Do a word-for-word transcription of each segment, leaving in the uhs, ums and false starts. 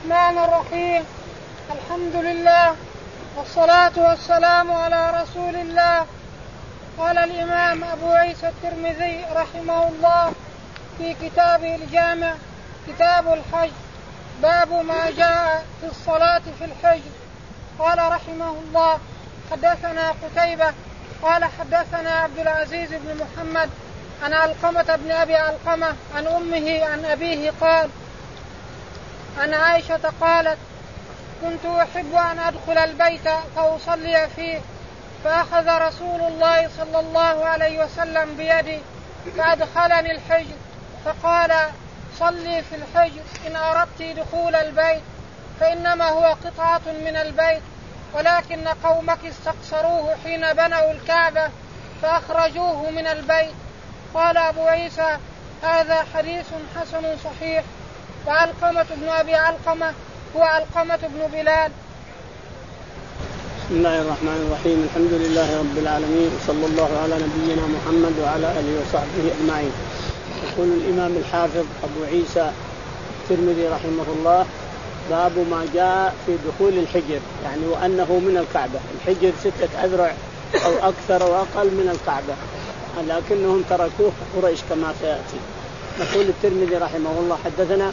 الرحمن الرحيم. الحمد لله والصلاة والسلام على رسول الله. قال الإمام أبو عيسى الترمذي رحمه الله في كتابه الجامع كتاب الحج باب ما جاء في الصلاة في الحج. قال رحمه الله حدثنا قتيبة قال حدثنا عبد العزيز بن محمد عن علقمة بن أبي علقمة عن أمه عن أبيه قال عن عائشة قالت كنت أحب أن أدخل البيت فأصلي فيه فأخذ رسول الله صلى الله عليه وسلم بيدي فأدخلني الحجر فقال صلي في الحجر إن أردت دخول البيت فإنما هو قطعة من البيت ولكن قومك استقصروه حين بنوا الكعبة فأخرجوه من البيت. قال أبو عيسى هذا حديث حسن صحيح. وعلقمة بن أبي علقمة هو علقمة بن بلال. بسم الله الرحمن الرحيم. الحمد لله رب العالمين وصلى الله على نبينا محمد وعلى آله وصحبه أجمعين. يقول الإمام الحافظ أبو عيسى الترمذي رحمه الله باب ما جاء في دخول الحجر يعني وأنه من الكعبة. الحجر ستة أذرع أو أكثر وأقل من الكعبة لكنهم تركوه قريش كما سيأتي. يقول الترمذي رحمه الله حدثنا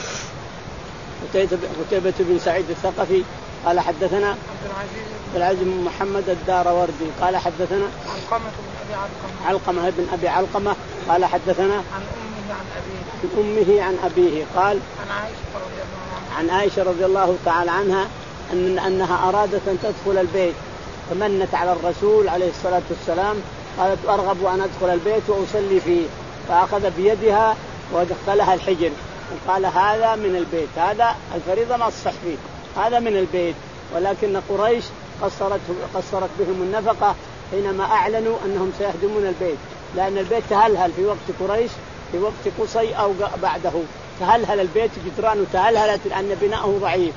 قتيبة بن سعيد الثقفي قال حدثنا عبد العزيز بن محمد الداروردي قال حدثنا علقمة بن أبي علقمة علقمة بن أبي علقمة قال حدثنا عن أمه عن أبيه عن أمه عن أبيه قال عن عائشة رضي الله عنها عن عائشة رضي الله تعالى عنها أن أنها أرادت أن تدخل البيت فمنت على الرسول عليه الصلاة والسلام قالت أرغب أن أدخل البيت وأصلي فيه فأخذ بيدها ودخلها الحجر وقال هذا من البيت هذا الفريضة ما تصح فيه هذا من البيت. ولكن قريش قصرت قصرت بهم النفقة حينما أعلنوا أنهم سيهدمون البيت لأن البيت تهلهل في وقت قريش في وقت قصي أو بعده تهلهل البيت جدرانه تهلهلت لأن بناؤه ضعيف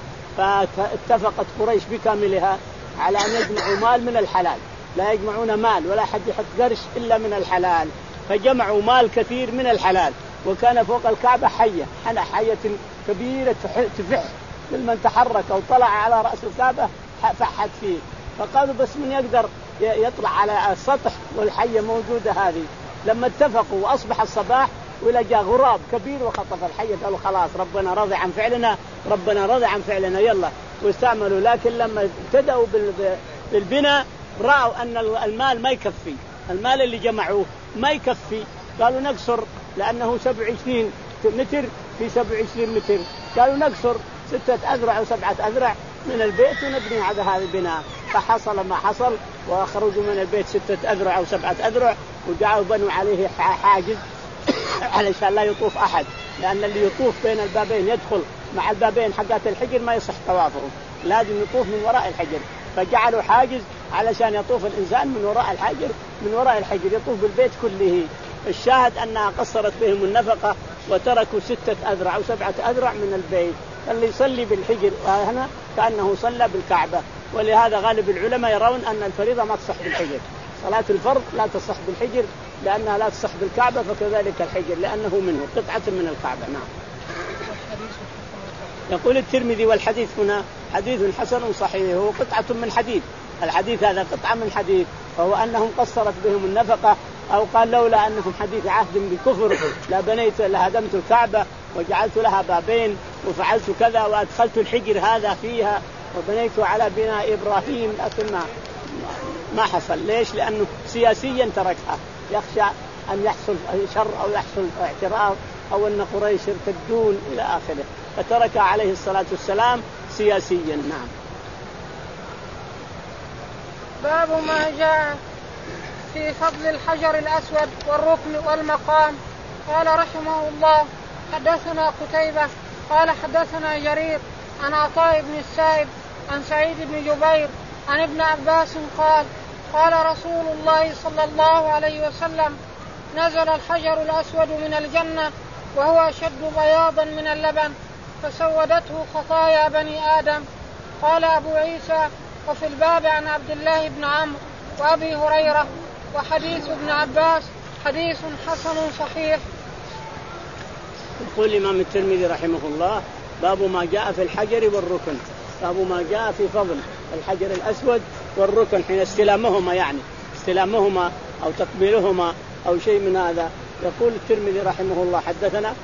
فاتفقت قريش بكاملها على أن يجمعوا مال من الحلال لا يجمعون مال ولا حد يحط قرش إلا من الحلال فجمعوا مال كثير من الحلال وكان فوق الكعبة حية أنا حية كبيرة تفح كل من تحرك أو طلع على رأس الكعبة فحت فيه فقالوا بس من يقدر يطلع على السطح والحية موجودة هذه. لما اتفقوا وأصبح الصباح ولا جاء غراب كبير وخطف الحية قالوا خلاص ربنا رضي عن فعلنا ربنا رضي عن فعلنا يلا واستعملوا. لكن لما ابتدأوا بالبناء رأوا أن المال ما يكفي المال اللي جمعوه ما يكفي قالوا نقصر لأنه سبع وعشرين متر في سبع وعشرين متر قالوا نقصر ستة أذرع أو سبعة أذرع من البيت ونبني على هذا البناء. فحصل ما حصل وأخرجوا من البيت ستة أذرع أو سبعة أذرع وجعلوا بنوا عليه حاجز علشان لا يطوف أحد لأن اللي يطوف بين البابين يدخل مع البابين حقات الحجر ما يصح طوافه لازم يطوف من وراء الحجر فجعلوا حاجز علشان يطوف الإنسان من وراء الحجر من وراء الحجر يطوف بالبيت كله. الشاهد أنها قصرت بهم النفقة وتركوا ستة أذرع أو سبعة أذرع من البيت. اللي يصلي بالحجر هنا كأنه صلى بالكعبة. ولهذا غالب العلماء يرون أن الفريضة ما تصح بالحجر صلاة الفرض لا تصح بالحجر لأنها لا تصح بالكعبة فكذلك الحجر لأنه منه قطعة من الكعبة. نعم. يقول الترمذي والحديث هنا حديث حسن صحيح هو قطعة من حديد. الحديث هذا قطعة من حديد فهو أنهم قصرت بهم النفقة أو قال لولا أنهم حديث عهد بكفر لا بنيت لهدمت الكعبة وجعلت لها بابين وفعلت كذا وأدخلت الحجر هذا فيها وبنيت على بناء إبراهيم لكن ما ما حصل. ليش؟ لأنه سياسيا تركها يخشى أن يحصل شر أو يحصل اعتراض أو أن قريش يرتدون إلى آخره فترك عليه الصلاة والسلام سياسيا. نعم. باب ما جاء في فضل الحجر الأسود والركن والمقام. قال رحمه الله حدثنا قتيبة قال حدثنا جرير عن عطاء بن السائب عن سعيد بن جبير عن ابن عباس قال قال رسول الله صلى الله عليه وسلم نزل الحجر الأسود من الجنة وهو أشد بياضا من اللبن فسودته خطايا بني آدم. قال أبو عيسى وفي الباب عن عبد الله بن عمرو وأبي هريرة وحديث ابن عباس حديث حسن صحيح. يقول الإمام الترمذي رحمه الله باب ما جاء في الحجر والركن. باب ما جاء في فضل الحجر الأسود والركن حين استلامهما، يعني استلامهما أو تقبيلهما أو شيء من هذا. يقول الترمذي رحمه الله حدثنا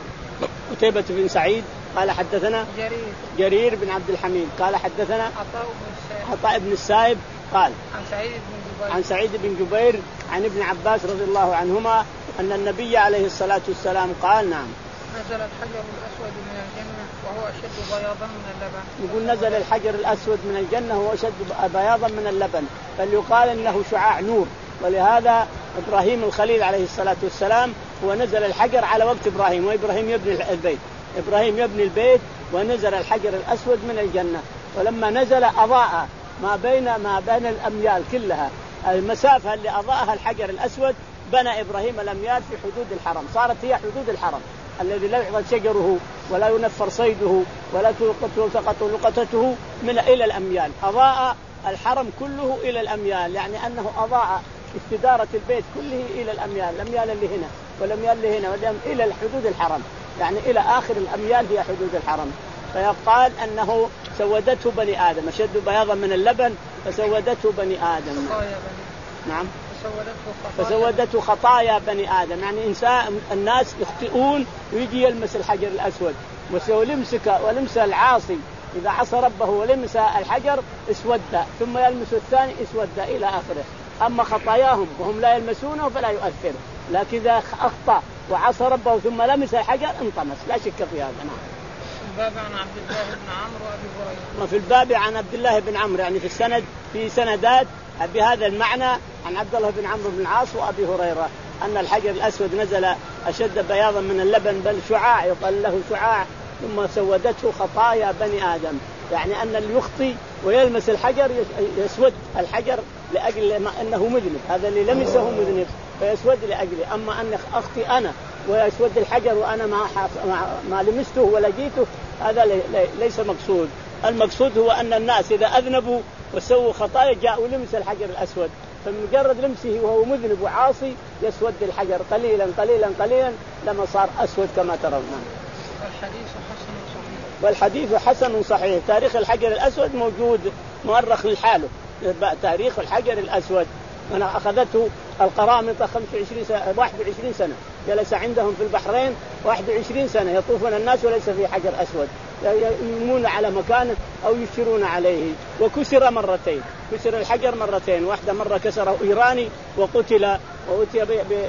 قتيبة بن سعيد قال حدثنا جرير, جرير بن عبد الحميد قال حدثنا عطاء بن السائب قال عن سعيد بن جبير عن سعيد بن جبير عن ابن عباس رضي الله عنهما أن النبي عليه الصلاة والسلام قال نعم نزل الحجر الأسود من الجنة وهو أشد بياضا من اللبن. يقول نزل الحجر الأسود من الجنة وهو أشد بياضا من اللبن، بل يقال إنه شعاع نور. ولهذا إبراهيم الخليل عليه الصلاة والسلام هو نزل الحجر على وقت إبراهيم، وإبراهيم يبني البيت إبراهيم يبني البيت ونزل الحجر الأسود من الجنة. ولما نزل أضاء ما بين ما بين الأميال كلها، المسافة اللي أضاءها الحجر الأسود بنى إبراهيم الأميال في حدود الحرم، صارت هي حدود الحرم الذي لا يعضد شجره ولا ينفر صيده ولا تلتقط لقطته من إلى الأميال. أضاء الحرم كله إلى الأميال، يعني أنه أضاء استدارة البيت كله إلى الأميال، الأميال اللي هنا والأميال اللي هنا إلى حدود الحرم، يعني إلى آخر الأميال هي حدود الحرم. فيقال أنه سودته بني آدم، أشد بياضا من اللبن فسودته بني آدم. نعم فسودته خطايا بني آدم، يعني إنسان الناس يخطئون ويجي يلمس الحجر الأسود ولمسك ولمس العاصي إذا عصى ربه ولمس الحجر اسود، ثم يلمس الثاني اسود إلى آخره. أما خطاياهم وهم لا يلمسونه فلا يؤثر، لكن إذا أخطأ وعصى ربه ثم لمس الحجر انطمس، لا شك في هذا. نعم. الباب عن عبد الله بن عمرو وأبي هريرة. وفي الباب عن عبد الله بن عمرو، يعني في السند في سندات بهذا المعنى عن عبد الله بن عمرو بن العاص وأبي هريرة أن الحجر الأسود نزل أشد بياضا من اللبن، بل شعاع يقال له شعاع، ثم سودته خطايا بني آدم، يعني أن اللي يخطي ويلمس الحجر يسود الحجر لأجل ما أنه مذنب، هذا اللي لمسه مذنب فيسود لأجله. أما أن أخطي أنا ويسود الحجر وأنا ما ما لمسته ولا جيته، هذا ليس مقصود. المقصود هو أن الناس إذا أذنبوا وسووا خطايا جاءوا لمس الحجر الأسود، فمجرد لمسه وهو مذنب وعاصي يسود الحجر قليلا قليلا قليلا لما صار أسود كما ترون. والحديث حسن صحيح. والحديث حسن صحيح. تاريخ الحجر الأسود موجود مؤرخ لحاله، تاريخ الحجر الأسود أنا أخذته القرامطة خمسة وعشرين سنة واحد وعشرين سنة، جلس عندهم في البحرين واحد وعشرين سنة يطوفون الناس وليس في حجر أسود، يمون على مكانه أو يشيرون عليه. وكسر مرتين، كسر الحجر مرتين، واحدة مرة كسره إيراني وقتل وأتي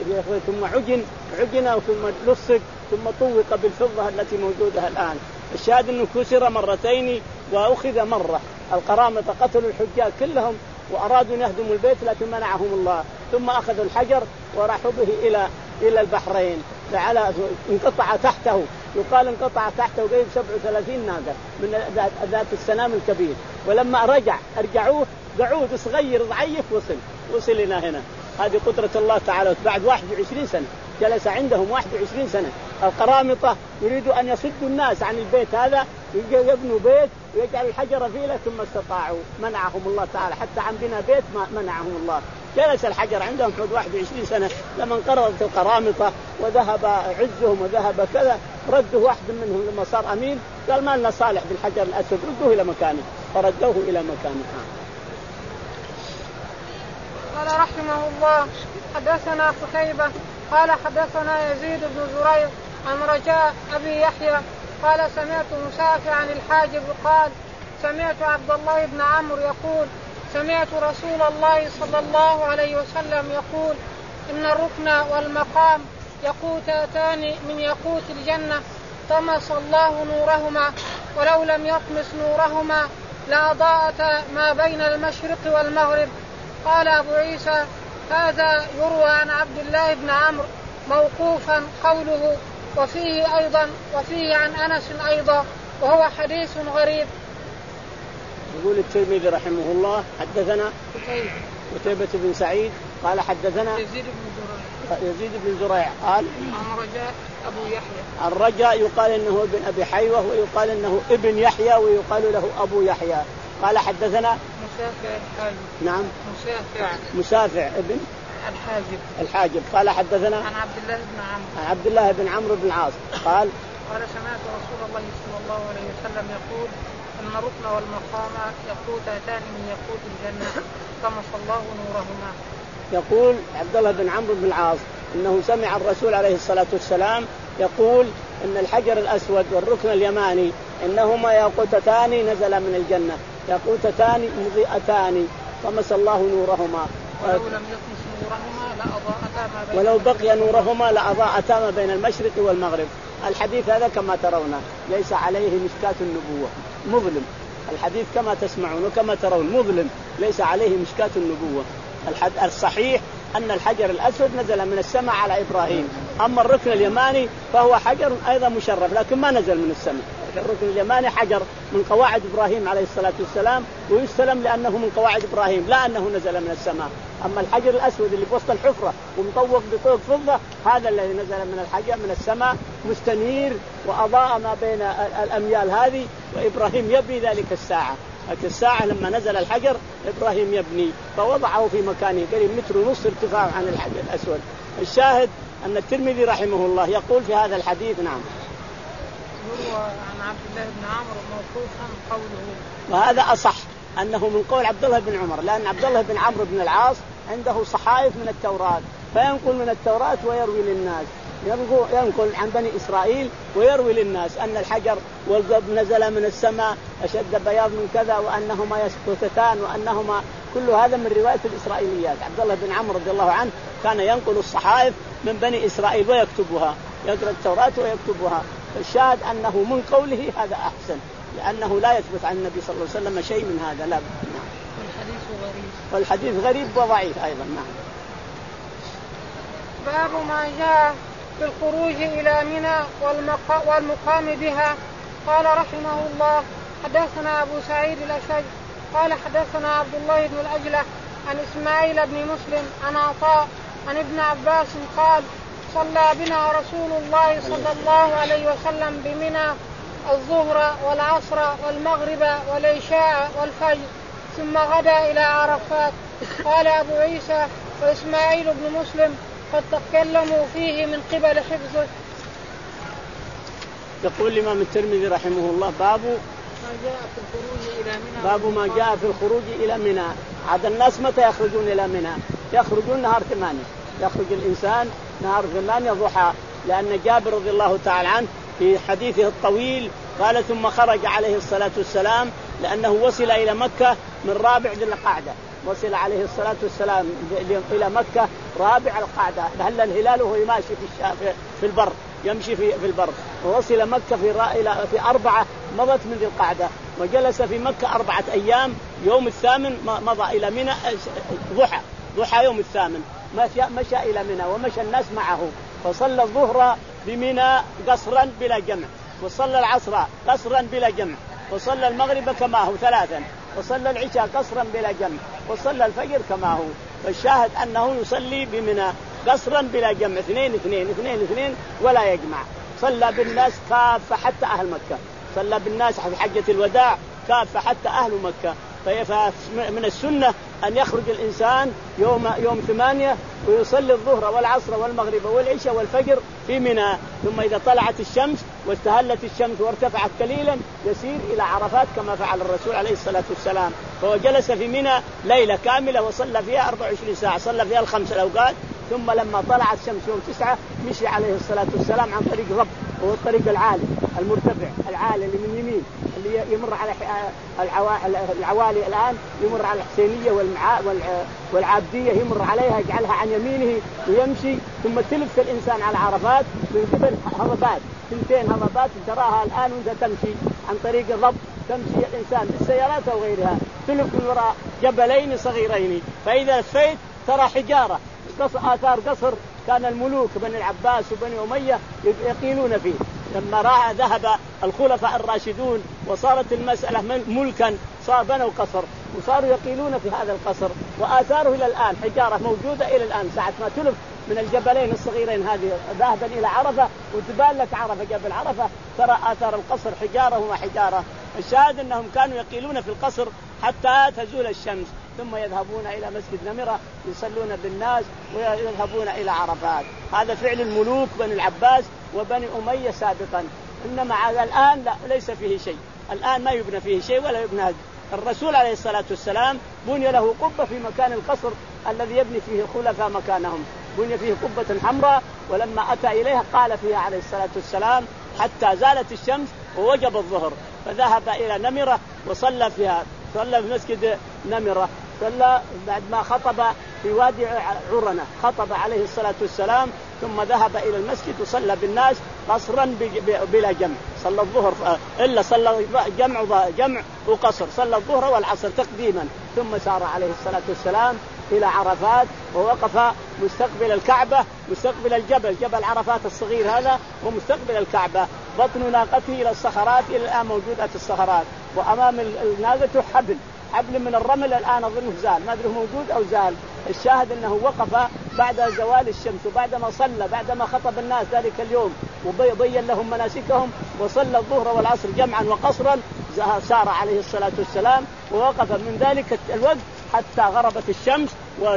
ثم عجن عجن ثم لصق ثم طوق بالفضة التي موجودة الآن. الشاهد أنه كسر مرتين وأخذ مرة. القرامطة قتلوا الحجاج كلهم وأرادوا أن يهدموا البيت لكن منعهم الله، ثم أخذوا الحجر وراحوا به إلى إلى البحرين، لعل انقطع تحته، يقال انقطع تحته قريب سبعة وثلاثين ناقة من ذات السنام الكبير. ولما رجع أرجعوه قعود صغير ضعيف وصل وصل إلى هنا. هذه قدرة الله تعالى. بعد واحد وعشرين سنة جلس عندهم واحد وعشرين سنة. القرامطة يريدوا أن يصدوا الناس عن البيت هذا، يبنوا بيت ويجعل الحجر فيه، ثم استطاعوا منعهم الله تعالى، حتى عن بنا بيت ما منعهم الله. جلس الحجر عندهم حدود واحد وعشرين سنة. لما انقرضت القرامطة وذهب عزهم وذهب كذا رده واحد منهم لما صار أمين قال ما لنا صالح بالحجر الأسود، ردوه إلى مكانه، فردوه إلى مكانه. قال رحمه الله حدثنا قتيبة قال حدثنا يزيد بن زريع عن رجاء أبي يحيى قال سمعت مسافع عن الحاجب قال سمعت عبد الله بن عمرو يقول سمعت رسول الله صلى الله عليه وسلم يقول إن الركن والمقام يقوتان من يقوت الجنة طمس الله نورهما ولو لم يطمس نورهما لأضاءت ما بين المشرق والمغرب. قال أبو عيسى هذا يروى عن عبد الله بن عمرو موقوفا قوله وفيه أيضا وفيه عن أنس أيضا وهو حديث غريب. يقول الترمذي رحمه الله حدثنا قتيبة بن سعيد قال حدثنا يزيد بن زريع يزيد بن زريع قال عن رجاء أبو يحيى. الرجاء يقال إنه ابن أبي حيوة ويقال إنه ابن يحيى ويقال له أبو يحيى. قال حدثنا مسافع الحاجب. نعم مسافع مسافع ابن الحاجب الحاجب. قال حدثنا عن عبد الله بن عمرو عن عبد الله بن عمرو بن العاص قال قال سمعت رسول الله صلى الله عليه وسلم يقول ان الركن والمقام يقوتان من يقوت الجنه طمس الله نورهما. يقول عبد الله بن عمرو بن العاص انه سمع الرسول عليه الصلاه والسلام يقول ان الحجر الاسود والركن اليماني انهما ياقوتتان نزل من الجنه، ياقوتتان مضيئتان طمس الله نورهما. ولو لم يطمس نورهما لأضاءتا ما بين ولو بقي نورهما لأضاءتا ما بين المشرق والمغرب. الحديث هذا كما ترون ليس عليه مشكاة النبوة، مظلم. الحديث كما تسمعون وكما ترون مظلم ليس عليه مشكاة النبوة. الصحيح أن الحجر الأسود نزل من السماء على إبراهيم، أما الركن اليماني فهو حجر أيضا مشرف لكن ما نزل من السماء. الركن اليماني حجر من قواعد إبراهيم عليه الصلاة والسلام ويستلم لأنه من قواعد إبراهيم لا أنه نزل من السماء. أما الحجر الأسود اللي بوسط الحفرة ومطوق بطوق فضة هذا الذي نزل من الحجر من السماء مستنير وأضاء ما بين الأميال هذه، وإبراهيم يبني ذلك الساعة. لكن الساعة لما نزل الحجر إبراهيم يبني فوضعه في مكانه قريب متر ونص ارتفاع عن الحجر الأسود. الشاهد أن الترمذي رحمه الله يقول في هذا الحديث نعم يروى عن عبد الله بن عمرو موقوفا قوله، وهذا أصح أنه من قول عبد الله بن عمر، لأن عبد الله بن عمرو بن العاص عنده صحائف من التوراة فينقل من التوراة ويروي للناس، ينقل عن بني إسرائيل ويروي للناس أن الحجر والقب نزل من السماء أشد بياض من كذا وأنهما يسقطتان وأنهما كل هذا من رواية الإسرائيليات. عبد الله بن عمرو رضي الله عنه كان ينقل الصحائف من بني إسرائيل ويكتبها، يقرأ التوراة ويكتبها. الشاهد أنه من قوله هذا أحسن لأنه لا يثبت عن النبي صلى الله عليه وسلم شيء من هذا. لا والحديث غريب والحديث غريب وضعيف أيضا. نعم. باب ما جاء في الخروج إلى منى والمقام بها. قال رحمه الله حدثنا أبو سعيد الأشج قال حدثنا عبد الله بن الأجلة عن إسماعيل بن مسلم عن عطاء عن ابن عباس قال صلى بنا رسول الله صلى الله عليه وسلم بمنى الظهر والعصر والمغرب والعشاء والفجر ثم غدا إلى عرفات. قال أبو عيسى وإسماعيل بن مسلم قد تكلموا فيه من قبل حفظه. يقول الإمام الترمذي رحمه الله باب ما جاء في الخروج إلى منى باب ما جاء في الخروج إلى منى. عاد الناس متى يخرجون إلى منى؟ يخرجون نهار ثمانية، يخرج الإنسان نهار ثمانية ضحى، لأن جابر رضي الله تعالى عنه في حديثه الطويل قال ثم خرج عليه الصلاة والسلام لأنه وصل إلى مكة من رابع ذي القعدة، وصل عليه الصلاة والسلام إلى مكة رابع القعدة، هل الهلال وهو ماشي في في البر يمشي في في البر، ووصل مكة في إلى في أربعة مضت من ذي القعدة، وجلس في مكة أربعة أيام. يوم الثامن مضى إلى منى ضحى ضحى يوم الثامن مشى إلى منى ومشى الناس معه، فصلى الظهر بمنى قصرا بلا جمع، وصلى العصر قصرا بلا جمع، وصلى المغرب كما هو ثلاثا، وصلى العشاء قصرا بلا جمع، وصلى الفجر كما هو. فالشاهد أنه يصلي بمنى قصرا بلا جمع، اثنين اثنين اثنين اثنين ولا يجمع. صلى بالناس كافة حتى أهل مكة، صلى بالناس في حجة الوداع كافة حتى أهل مكة. فمن السنة أن يخرج الإنسان يوم يوم ثمانية ويصلي الظهر والعصر والمغرب والعشاء والفجر في منى، ثم إذا طلعت الشمس واستهلت الشمس وارتفعت قليلا يسير إلى عرفات كما فعل الرسول عليه الصلاة والسلام. فهو جلس في منى ليلة كاملة وصلى فيها أربع وعشرين ساعة، صلى فيها الخمس الأوقات. ثم لما طلعت الشمس يوم تسعة مشي عليه الصلاة والسلام عن طريق رب، وهو الطريق العالي المرتفع العالي اللي من يمين اللي يمر على العوالي الآن، يمر على الحسينية والعابدية يمر عليها يجعلها عن يمينه ويمشي، ثم تلف الإنسان على عرفات من قبل هضبات، ثنتين هضبات تراها الآن وانت تمشي عن طريق الرب، تمشي الإنسان بالسيارات أو غيرها تلف من وراء جبلين صغيرين، فإذا لفيت ترى حجارة آثار قصر كان الملوك بني العباس وبني أمية يقيلون فيه. لما راى ذهب الخلفاء الراشدون وصارت المسألة ملكا صار بنوا قصر وصاروا يقيلون في هذا القصر، وآثاره إلى الآن حجارة موجودة إلى الآن. ساعة ما تلف من الجبلين الصغيرين هذه ذهبا إلى عرفة وتبان لك عرفة جبل عرفة ترى آثار القصر حجارة وما حجارة. الشاهد أنهم كانوا يقيلون في القصر حتى تزول الشمس، ثم يذهبون إلى مسجد نمرة يصلون بالناس ويذهبون إلى عرفات. هذا فعل الملوك بني العباس وبني أمية سابقا. إنما على الآن لا، ليس فيه شيء، الآن ما يبنى فيه شيء ولا يبنى. الرسول عليه الصلاة والسلام بني له قبة في مكان القصر الذي يبني فيه الخلفاء مكانهم، بني فيه قبة حمراء، ولما أتى إليها قال فيها عليه الصلاة والسلام حتى زالت الشمس ووجب الظهر، فذهب إلى نمرة وصلى فيها، صلى في مسجد نمرة، صلى بعد ما خطب في وادي عرنة، خطب عليه الصلاة والسلام، ثم ذهب إلى المسجد وصلى بالناس قصرا بلا جمع، صلى الظهر إلا صلى جمع جمع وقصر، صلى الظهر والعصر تقديما، ثم سار عليه الصلاة والسلام إلى عرفات ووقف مستقبل الكعبة، مستقبل الجبل، جبل عرفات الصغير هذا، ومستقبل الكعبة، بطن ناقته إلى الصخرات، إلى الآن موجودة الصخرات، وأمام الناقة حبل حبل من الرمل، الآن أظنه زال، ما أدري موجود أو زال. الشاهد أنه وقف بعد زوال الشمس، وبعدما صلى، بعدما خطب الناس ذلك اليوم وبين لهم مناسكهم، وصلى الظهر والعصر جمعا وقصرا، سار عليه الصلاة والسلام ووقف من ذلك الوقت حتى غربت الشمس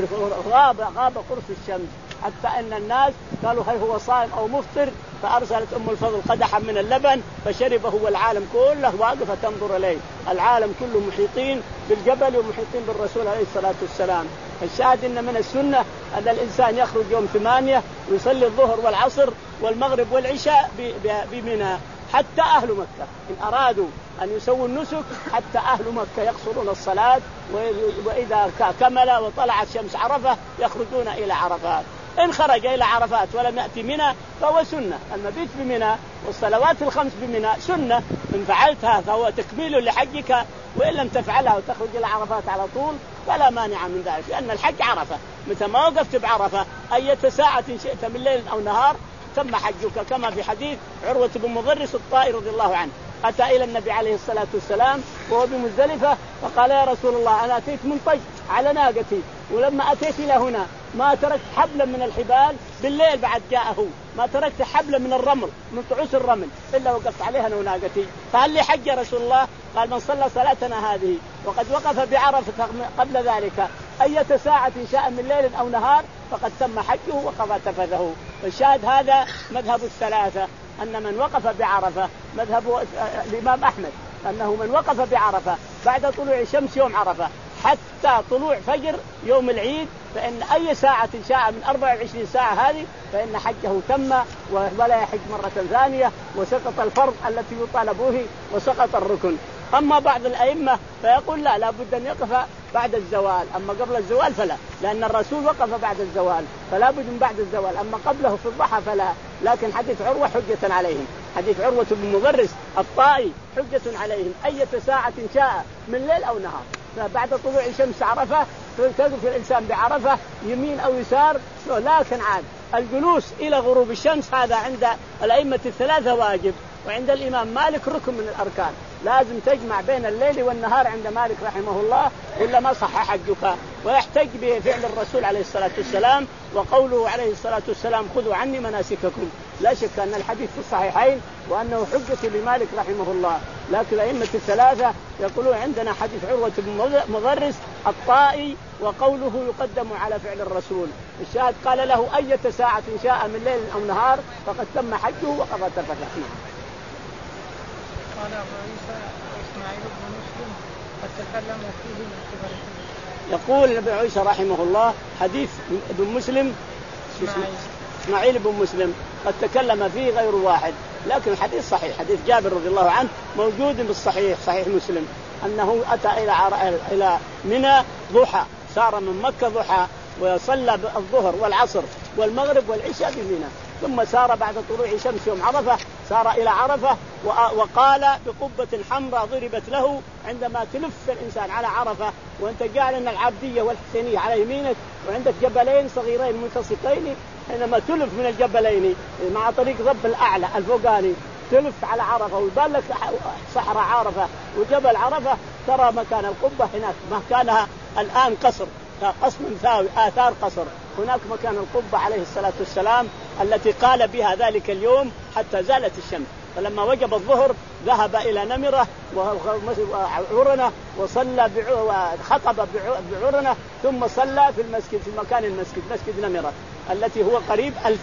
وغاب غاب قرص الشمس، حتى أن الناس قالوا هل هو صائم أو مفطر، فأرسلت أم الفضل قدحا من اللبن فشربه، والعالم كله واقفة تنظر إليه، العالم كله محيطين بالجبل ومحيطين بالرسول عليه الصلاة والسلام. الشاهد إن من السنة أن الإنسان يخرج يوم ثمانية ويصلي الظهر والعصر والمغرب والعشاء بمنى، حتى أهل مكة إن أرادوا أن يسووا النسك، حتى أهل مكة يقصرون الصلاة، وإذا كمل وطلعت شمس عرفة يخرجون إلى عرفات. إن خرج إلى عرفات ولم يأتي منى فهو سنة، المبيت بمنى والصلوات الخمس بمنى سنة، إن فعلتها فهو تكميل لحجك، وإن لم تفعلها وتخرج إلى عرفات على طول فلا مانع من ذلك، لأن الحج عرفة، متى ما وقفت بعرفة أية ساعة شئت من ليل أو نهار تم حجك، كما في حديث عروة بن مضرس الطائي رضي الله عنه، أتى إلى النبي عليه الصلاة والسلام وهو بمزدلفة فقال يا رسول الله أنا أتيت من طج على ناقتي، ولما أتيت إلى هنا ما تركت حبلا من الحبال، بالليل بعد جاءه ما تركت حبلا من الرمل من طعوس الرمل إلا وقفت عليها أنا وناقتي، فهل لي حج يا رسول الله؟ قال من صلى صلاتنا هذه وقد وقف بعرفة قبل ذلك أية ساعة شاء من ليل أو نهار فقد تم حجه وقضى تفثه. الشاهد هذا مذهب الثلاثة، أن من وقف بعرفة، مذهب الإمام أحمد أنه من وقف بعرفة بعد طلوع شمس يوم عرفة حتى طلوع فجر يوم العيد، فإن أي ساعة شاء من أربع وعشرين ساعة هذه فإن حجه تم ولا يحج مرة ثانية، وسقط الفرض التي يطالب به وسقط الركن. أما بعض الأئمة فيقول لا لابد أن يقف بعد الزوال، أما قبل الزوال فلا، لأن الرسول وقف بعد الزوال فلا بد من بعد الزوال، أما قبله في الضحى فلا. لكن حديث عروة حجة عليهم، حديث عروة بن مضرس الطائي حجة عليهم، أية ساعة شاء من ليل أو نهار، بعد طلوع شمس عرفة تقف الإنسان بعرفة يمين أو يسار، لكن عاد الجلوس إلى غروب الشمس هذا عند الأئمة الثلاثة واجب، وعند الإمام مالك ركن من الأركان، لازم تجمع بين الليل والنهار عند مالك رحمه الله إلا ما صح حجك. ويحتج بفعل الرسول عليه الصلاة والسلام وقوله عليه الصلاة والسلام خذوا عني مناسككم، لا شك أن الحديث في الصحيحين وأنه حجة لمالك رحمه الله، لكن الأئمة الثلاثة يقولون عندنا حديث عروة بن مضرس الطائي وقوله يقدم على فعل الرسول. الشاهد قال له أية ساعة شاء من ليل أو نهار فقد تم حجه وقضى تفثه. قال أبو عيسى إسماعيل بن مسلم قد تكلم فيه من قبل. يقول ابن عيسى رحمه الله حديث ابن مسلم إسماعيل بن مسلم قد تكلم فيه غير واحد، لكن الحديث صحيح، حديث جابر رضي الله عنه موجود بالصحيح صحيح مسلم أنه أتى إلى إلى منى ضحى، سار من مكة ضحى وصلى الظهر والعصر والمغرب والعشاء بمنى، ثم سار بعد طلوع شمس يوم عرفة سار إلى عرفة وقال بقبة حمراء ضربت له عندما تلف الإنسان على عرفة وأنت جعل أن العبدية والحسينية على يمينك وعندك جبلين صغيرين ملتصقين، حينما تلف من الجبلين مع طريق ضب الأعلى الفوقاني تلف على عرفة ويبان لك صحراء عرفة وجبل عرفة، ترى مكان القبة هناك مكانها الآن قصر قصر ثاوي آثار قصر، هناك مكان القبة عليه الصلاة والسلام التي قال بها ذلك اليوم حتى زالت الشمس. فلما وجب الظهر ذهب إلى نمرة وعرنة وصلى وخطب بعرنة ثم صلى في المسجد في مكان المسجد مسجد نمرة التي هو قريب ألفين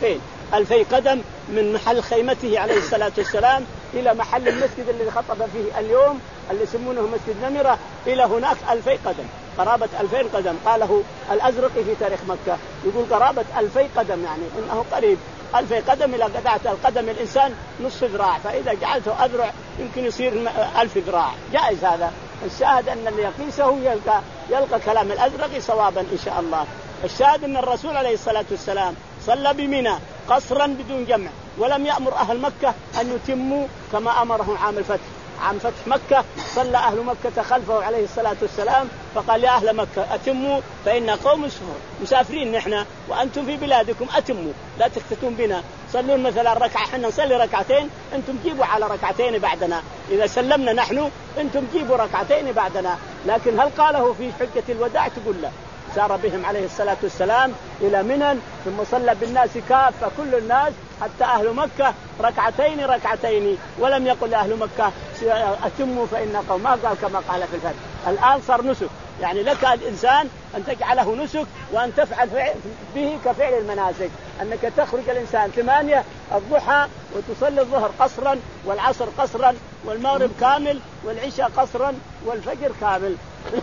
ألفي قدم من محل خيمته عليه الصلاة والسلام إلى محل المسجد الذي خطب فيه اليوم اللي يسمونه مسجد نمرة، إلى هناك ألفي قدم، قرابة ألفين قدم. قاله الأزرقي في تاريخ مكة، يقول قرابة ألفي قدم، يعني إنه قريب. ألفي قدم إلى قطعة القدم الإنسان نصف ذراع، فإذا جعلته أذرع يمكن يصير ألف ذراع، جائز هذا. الشاهد أن اللي يقيسه يلقى, يلقى كلام الأزرقي صوابا إن شاء الله. الشاهد أن الرسول عليه الصلاة والسلام صلى بمنى قصرا بدون جمع، ولم يأمر أهل مكة أن يتموا كما أمرهم عام الفتح. عام فتح مكة صلى أهل مكة خلفه عليه الصلاة والسلام، فقال يا أهل مكة أتموا فإن قوم مسافرين نحن وأنتم في بلادكم، أتموا لا تختتون بنا، صلون مثلا ركعة، حنا نصلي ركعتين أنتم جيبوا على ركعتين بعدنا، إذا سلمنا نحن أنتم جيبوا ركعتين بعدنا. لكن هل قاله في حجة الوداع؟ تقول لا. سار بهم عليه الصلاة والسلام إلى منى، ثم صلى بالناس كافة كل الناس حتى أهل مكة ركعتين ركعتين، ولم يقل أهل مكة أتموا فإن قوم، ما قال كما قال في الفتح. الآن صار نسك، يعني لك الإنسان أن تجعله نسك وأن تفعل به كفعل المناسك، أنك تخرج الإنسان ثمانية الضحى وتصلي الظهر قصرا والعصر قصرا والمغرب كامل والعشاء قصرا والفجر كامل.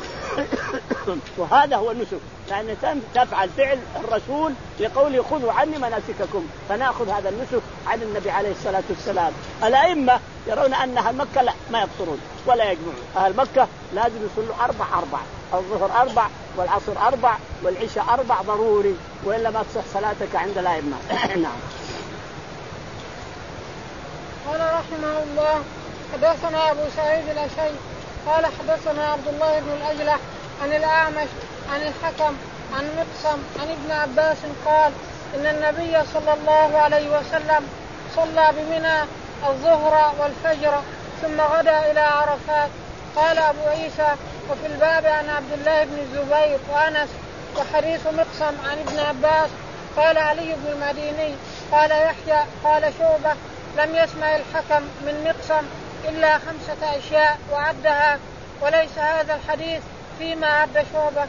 وهذا هو النسك، يعني تفعل فعل الرسول لقوله خذوا عني مناسككم، فنأخذ هذا النسك عن النبي عليه الصلاة والسلام. الأئمة يرون أن أهل مكة لا ما يقصرون ولا يجمعون، أهل مكة لازم يصلوا أربع أربع، الظهر أربع والعصر أربع والعشاء أربع ضروري، وإلا ما تصح صلاتك عند الأئمة. نعم. قال رحمه الله حدثنا أبو سعيد الأشعري قال حدثنا عبد الله بن الأجلح عن الأعمش عن الحكم عن مقسم عن ابن عباس قال إن النبي صلى الله عليه وسلم صلى بمنى الظهر والفجر ثم غدا إلى عرفات. قال أبو عيسى وفي الباب عن عبد الله بن الزبير وأنس وحديث مقسم عن ابن عباس. قال علي بن المديني قال يحيى قال شعبة لم يسمع الحكم من مقسم إلا خمسة أشياء وعدها، وليس هذا الحديث فيما عد شعبة.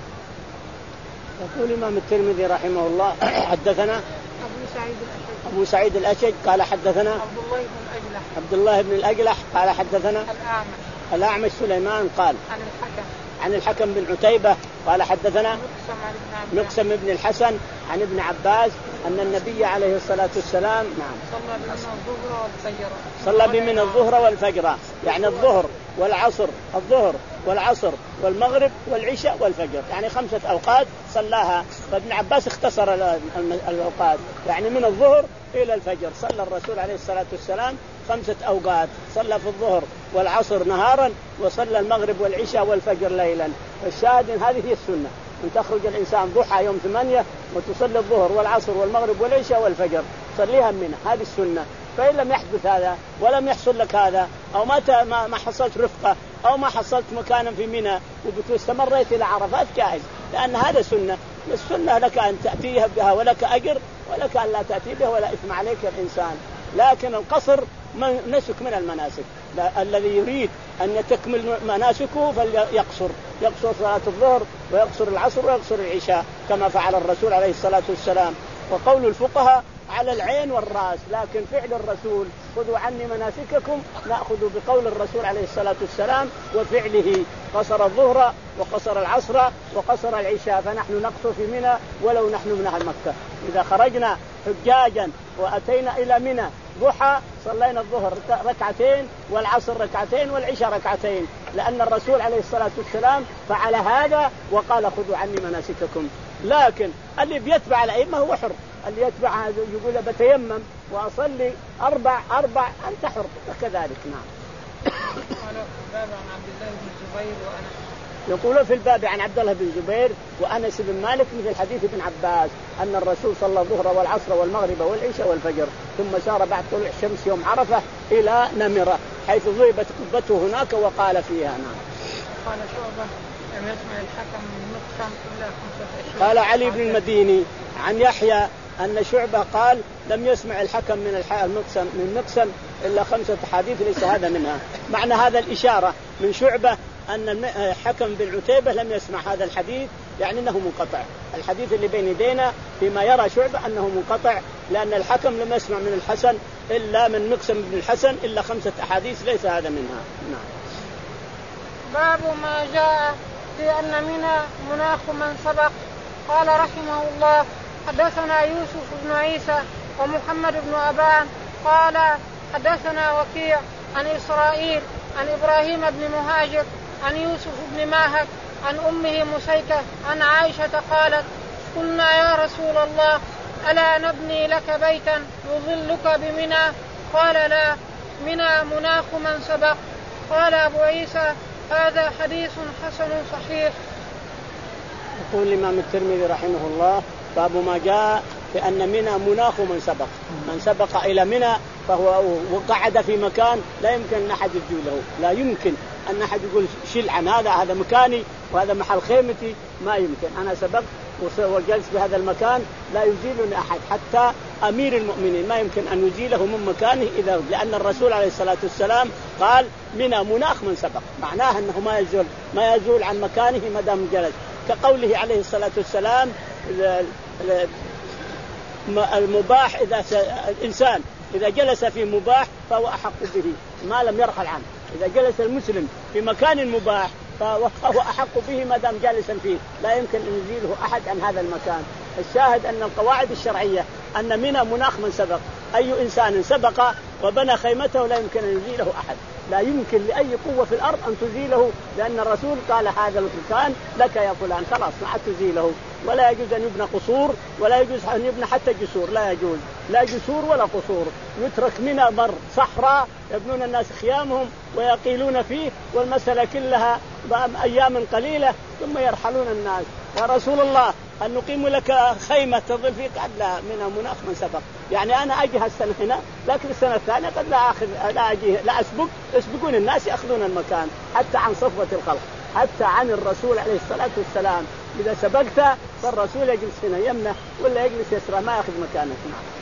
يقول الإمام الترمذي رحمه الله حدثنا أبو سعيد الأشج أبو سعيد الأشج قال حدثنا عبد الله بن الأجلح عبد الله بن الأجلح قال حدثنا الأعمش الأعمش سليمان قال عن الحكم عن الحكم بن عتيبة قال حدثنا مقسم بن الحسن عن ابن عباس أن النبي عليه الصلاة والسلام نعم صلى بمن الظهر والفجر صلى بمن الظهر والفجر، يعني الظهر والعصر الظهر والعصر والمغرب والعشاء والفجر، يعني خمسة أوقات صلاها. فابن عباس اختصر الأوقات، يعني من الظهر إلى الفجر صلى الرسول عليه الصلاة والسلام خمسة أوقات، صلى في الظهر والعصر نهارا وصلى المغرب والعشاء والفجر ليلا. الشاهد هذه هي السنة، أن تخرج الإنسان ضحى يوم ثمانية وتصلي الظهر والعصر والمغرب والعشاء والفجر، صليها منها، هذه السنة. فإن لم يحدث هذا ولم يحصل لك هذا أو ما ما حصلت رفقة أو ما حصلت مكانا في منى وبتستمريت إلى عرفات جائز، لأن هذا سنة. السنة لك أن تأتيها بها ولك أجر، ولك أن لا تأتي بها ولا إثم عليك الإنسان. لكن القصر نسك من المناسك، الذي يريد أن يتكمل مناسكه فليقصر، يقصر صلاة الظهر ويقصر العصر ويقصر العشاء كما فعل الرسول عليه الصلاة والسلام. وقول الفقهاء على العين والرأس، لكن فعل الرسول خذوا عني مناسككم نأخذ بقول الرسول عليه الصلاة والسلام وفعله، قصر الظهر وقصر العصر وقصر العشاء، فنحن نقصر في منى ولو نحن من أهل مكة. إذا خرجنا حجاجا وأتينا إلى منى ضحى صلينا الظهر ركعتين والعصر ركعتين والعشاء ركعتين، لأن الرسول عليه الصلاة والسلام فعل هذا وقال خذوا عني مناسككم. لكن اللي بيتبع الأئمة هو حر، اللي يتبع هذا يقول بتيمم وأصلي أربع أربع أنت حر كذلك. نعم. يقول في الباب عن عبد الله بن زبير وأنس بن مالك مثل حديث ابن عباس أن الرسول صلى الظهر والعصر والمغرب والعشاء والفجر، ثم سار بعد طلوع الشمس يوم عرفة إلى نمرة حيث ضربت قبته هناك وقال فيها. نعم. قال شعبة لم يسمع الحكم من مقسم إلا خمسة أشياء. قال علي بن المديني عن يحيى أن شعبة قال لم يسمع الحكم من المقسم من مقسم إلا خمسة حديث ليس هذا منها. معنى هذا الإشارة من شعبة أن الحكم بن عتيبة لم يسمع هذا الحديث يعني أنه منقطع. الحديث اللي بين يدينا فيما يرى شعبة أنه منقطع، لأن الحكم لم يسمع من الحسن إلا من مقسم بن الحسن إلا خمسة أحاديث ليس هذا منها. نعم. باب ما جاء في أن منى مناخ من سبق. قال رحمه الله حدثنا يوسف بن عيسى ومحمد بن أبان قال حدثنا وكيع عن إسرائيل عن إبراهيم بن مهاجر عن يوسف بن ماهك عن أمه مسيكة عن عائشة قالت قلنا يا رسول الله ألا نبني لك بيتا يظلك بمنى؟ قال لا، منى مناخ من سبق. قال أبو عيسى هذا حديث حسن صحيح. يقول الإمام الترمذي رحمه الله باب ما جاء بأن منى مناخ من سبق. من سبق إلى منى فهو وقعد في مكان لا يمكن أن أحد يجوله، لا يمكن أن أحد يقول شيل عن هذا، هذا مكاني وهذا محل خيمتي، ما يمكن. أنا سبقت وجلس بهذا المكان لا يزيلني أحد، حتى أمير المؤمنين ما يمكن أن يزيله من مكانه إذا، لأن الرسول عليه الصلاة والسلام قال منى مناخ من سبق، معناه أنه ما يزول ما يزول عن مكانه ما دام جلس، كقوله عليه الصلاة والسلام المباح إذا الإنسان إذا جلس في مباح فهو أحق به ما لم يرحل عنه. إذا جلس المسلم في مكان مباح فهو أحق به ما دام جالسا فيه، لا يمكن أن يزيله أحد عن هذا المكان. الشاهد أن القواعد الشرعية أن منى مناخ من سبق، أي إنسان سبق وبنى خيمته لا يمكن أن يزيله أحد، لا يمكن لأي قوة في الأرض أن تزيله، لأن الرسول قال هذا المكان لك يا فلان، خلاص ما عاد تزيله. ولا يجوز أن يبنى قصور، ولا يجوز أن يبنى حتى جسور، لا يجوز، لا جسور ولا قصور. يترك منى بر صحراء يبنون الناس خيامهم ويقيلون فيه، والمسألة كلها أيام قليلة ثم يرحلون الناس. يا رسول الله أن نقيم لك خيمة تظل فيك؟ قد لا، منى مناخ من سبق، يعني أنا أجي هالسنة هنا لكن السنة الثانية قد لا أخذ، لا أجي، لا أسبق، يسبقون الناس يأخذون المكان، حتى عن صفوة الخلق، حتى عن الرسول عليه الصلاة والسلام. إذا سبقت فالرسول يجلس هنا يمنه ولا يجلس يسرى، ما يأخذ مكانه.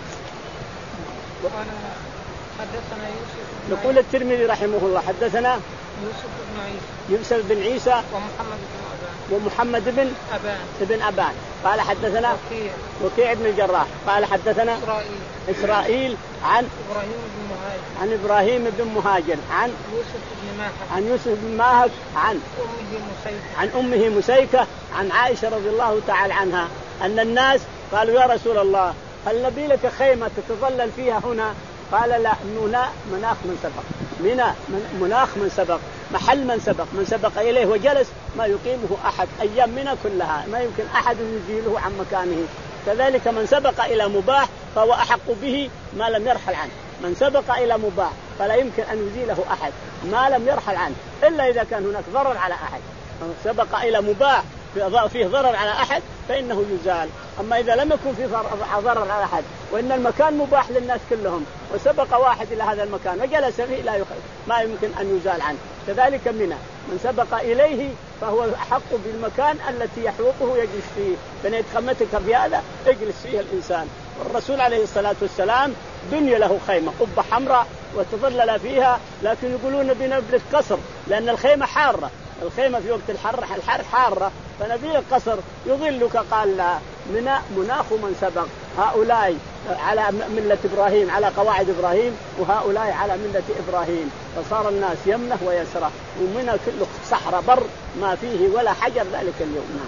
حدثنا يوسف. يقول الترمذي رحمه الله حدثنا يوسف بن عيسى يوسف بن عيسى ومحمد بن أبان ومحمد بن أبان ابن أبان قال حدثنا وكيع وكيع بن الجراح قال حدثنا إسرائيل إسرائيل عن إبراهيم بن مهاجر عن إبراهيم بن مهاجر عن يوسف بن ماهك عن يوسف بن ماهك عن أمه مسيكة عن أمه مسيكة عن عائشة رضي الله تعالى عنها أن الناس قالوا يا رسول الله هل نبي لك خيمة تتظلل فيها هنا؟ قال لا، منى مناخ من سبق، منى مناخ من سبق، محل من سبق، من سبق إليه وجلس ما يقيمه أحد، أيام منى كلها ما يمكن أحد يزيله عن مكانه. كذلك من سبق إلى مباح فهو أحق به ما لم يرحل عنه، من سبق إلى مباح فلا يمكن أن يزيله أحد ما لم يرحل عنه، إلا إذا كان هناك ضرر على أحد. من سبق إلى مباح فيه ضرر على أحد فإنه يزال. أما إذا لم يكن فيه ضرر على أحد وإن المكان مباح للناس كلهم وسبق واحد إلى هذا المكان وجلس فيه لا يخرج ما يمكن أن يزال عنه. كذلك منى من سبق إليه فهو أحق بالمكان التي يحوطه يجلس فيه، بنيت خيمتك في هذا اجلس فيه الإنسان. والرسول عليه الصلاة والسلام بني له خيمة قبة حمراء وتظلل فيها، لكن يقولون بنبلة قصر لأن الخيمة حارة، الخيمة في وقت الحر الحر حارة، فنبي القصر يظلك. قال لا، منى مناخ من سبق، هؤلاء على ملة إبراهيم على قواعد إبراهيم وهؤلاء على ملة إبراهيم، فصار الناس يمنه ويسره، ومنى كله صحراء بر ما فيه ولا حجر ذلك اليوم.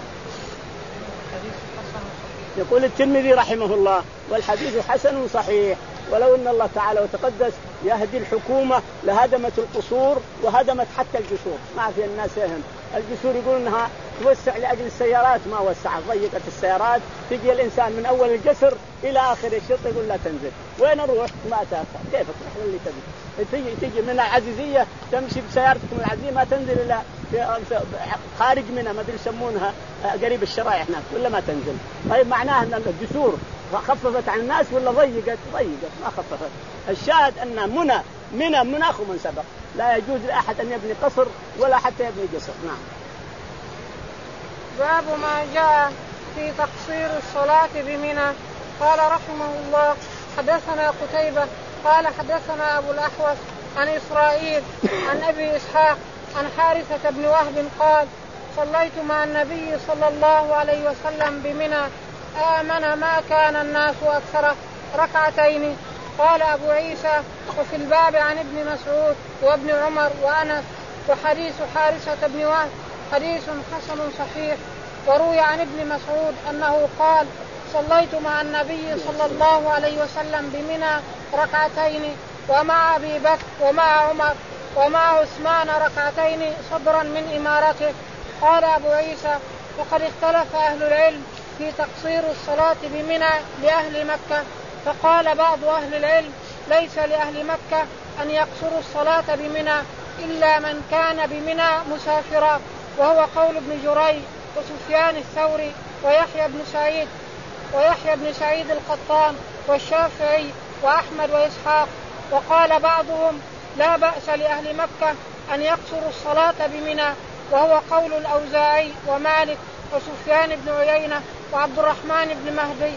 يقول الترمذي رحمه الله والحديث حسن صحيح. ولو أن الله تعالى وتقدس يهدي الحكومة لهدمت القصور وهدمت حتى الجسور، ما في الناس يهم. الجسور يقول انها توسع لاجل السيارات، ما وسعت، ضيقت السيارات، تجي الانسان من اول الجسر الى اخر الشط يقول لا تنزل، وين اروح؟ ما تاخذ، كيفك نحن اللي تبي تيجي تيجي من العزيزيه تمشي بسيارتك من العزيزيه ما تنزل الا خارج منها، ما ادري يسمونها قريب الشرايع هناك، ولا ما تنزل. طيب معناه ان الجسور خففت عن الناس ولا ضيقت؟ ضيقت ما خففت. الشاهد ان منى منى مناخ من سبق، لا يجوز لاحد ان يبني قصر ولا حتى يبني جسر. نعم. باب ما جاء في تقصير الصلاة بمنى. قال رحمه الله حدثنا قتيبة قال حدثنا أبو الأحوص عن إسرائيل عن أبي إسحاق عن حارثة بن وهب قال صليت مع النبي صلى الله عليه وسلم بمنى آمن ما كان الناس أكثر ركعتين. قال أبو عيسى وفي الباب عن ابن مسعود وابن عمر وأنس وحديث حارثة بن وهب حديث حسن صحيح. وروي عن ابن مسعود أنه قال صليت مع النبي صلى الله عليه وسلم بمنى ركعتين ومع أبي بكر ومع عمر ومع عثمان ركعتين صدرا من إمارته. قال أبو عيسى وقد اختلف أهل العلم في تقصير الصلاة بمنى لأهل مكة، فقال بعض أهل العلم ليس لأهل مكة أن يقصروا الصلاة بمنى إلا من كان بمنى مسافرا، وهو قول ابن جريج وسفيان الثوري ويحيى بن سعيد ويحيى بن سعيد القطان والشافعي وأحمد وإسحاق. وقال بعضهم لا بأس لأهل مكة أن يقصروا الصلاة بمنى، وهو قول الأوزاعي ومالك وسفيان بن عيينة وعبد الرحمن بن مهدي.